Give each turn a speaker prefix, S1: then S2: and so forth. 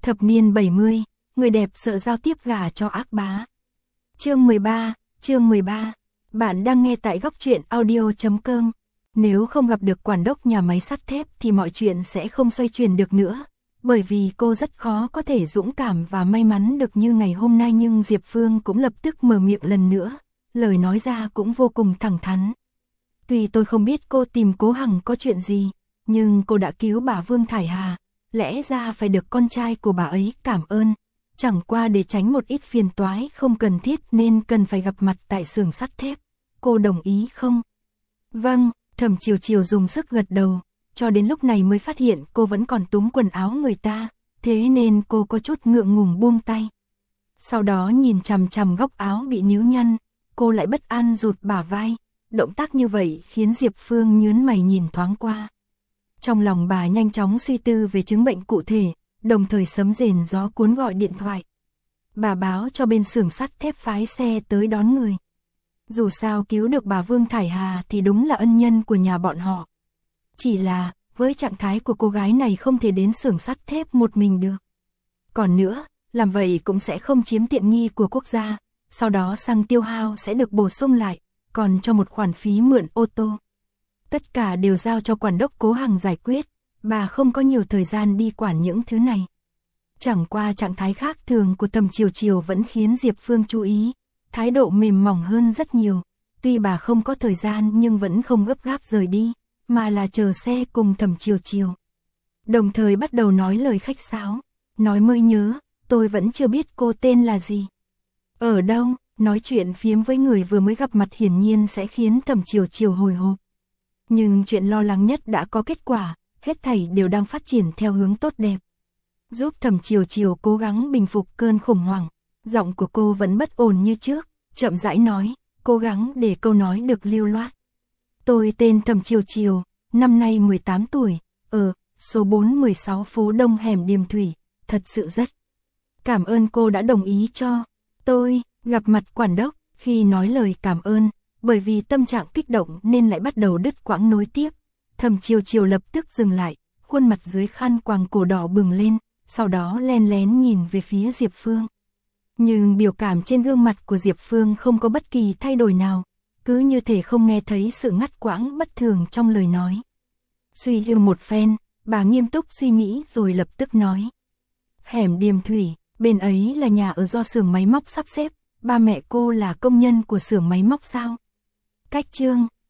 S1: Thập niên 70, người đẹp sợ giao tiếp gả cho ác bá. Chương 13, bạn đang nghe tại góc truyện audio.com. Nếu không gặp được quản đốc nhà máy sắt thép thì mọi chuyện sẽ không xoay chuyển được nữa, bởi vì cô rất khó có thể dũng cảm và may mắn được như ngày hôm nay, nhưng Diệp Phương cũng lập tức mở miệng lần nữa, lời nói ra cũng vô cùng thẳng thắn. Tuy tôi không biết cô tìm Cố Hằng có chuyện gì, nhưng cô đã cứu bà Vương Thải Hà, lẽ ra phải được con trai của bà ấy cảm ơn. Chẳng qua để tránh một ít phiền toái không cần thiết nên cần phải gặp mặt tại xưởng sắt thép. Cô đồng ý không? Vâng, Thẩm Chiều Chiều dùng sức gật đầu, cho đến lúc này mới phát hiện cô vẫn còn túm quần áo người ta, thế nên cô có chút ngượng ngùng buông tay. Sau đó nhìn chằm chằm góc áo bị níu nhăn, cô lại bất an rụt bả vai. Động tác như vậy khiến Diệp Phương nhướng mày nhìn thoáng qua. Trong lòng bà nhanh chóng suy tư về chứng bệnh cụ thể, đồng thời sấm rền gió cuốn gọi điện thoại. Bà báo cho bên xưởng sắt thép phái xe tới đón người. Dù sao cứu được bà Vương Thải Hà thì đúng là ân nhân của nhà bọn họ. Chỉ là, với trạng thái của cô gái này không thể đến xưởng sắt thép một mình được. Còn nữa, làm vậy cũng sẽ không chiếm tiện nghi của quốc gia, sau đó xăng tiêu hao sẽ được bổ sung lại, còn cho một khoản phí mượn ô tô. Tất cả đều giao cho quản đốc Cố Hằng giải quyết, bà không có nhiều thời gian đi quản những thứ này. Chẳng qua trạng thái khác thường của Thẩm Chiều Chiều vẫn khiến Diệp Phương chú ý, thái độ mềm mỏng hơn rất nhiều, tuy bà không có thời gian nhưng vẫn không gấp gáp rời đi, mà là chờ xe cùng Thẩm Chiều Chiều. Đồng thời bắt đầu nói lời khách sáo, nói mới nhớ, tôi vẫn chưa biết cô tên là gì. Ở đâu? Nói chuyện phiếm với người vừa mới gặp mặt hiển nhiên sẽ khiến Thẩm Chiều Chiều hồi hộp. Nhưng chuyện lo lắng nhất đã có kết quả, hết thảy đều đang phát triển theo hướng tốt đẹp. Giúp Thẩm Chiều Chiều cố gắng bình phục cơn khủng hoảng, giọng của cô vẫn bất ổn như trước, chậm rãi nói, cố gắng để câu nói được lưu loát. Tôi tên Thẩm Chiều Chiều, năm nay 18 tuổi, ở số 416 phố Đông hẻm Điềm Thủy, thật sự rất cảm ơn cô đã đồng ý cho tôi gặp mặt quản đốc. Khi nói lời cảm ơn, bởi vì tâm trạng kích động nên lại bắt đầu đứt quãng nối tiếp. Thẩm Chiều Chiều lập tức dừng lại, khuôn mặt dưới khăn quàng cổ đỏ bừng lên, sau đó len lén nhìn về phía Diệp Phương. Nhưng biểu cảm trên gương mặt của Diệp Phương không có bất kỳ thay đổi nào, cứ như thể không nghe thấy sự ngắt quãng bất thường trong lời nói. Suy tư một phen, bà nghiêm túc suy nghĩ rồi lập tức nói. Hẻm Điềm Thủy, bên ấy là nhà ở do xưởng máy móc sắp xếp, ba mẹ cô là công nhân của xưởng máy móc sao? Cách Chương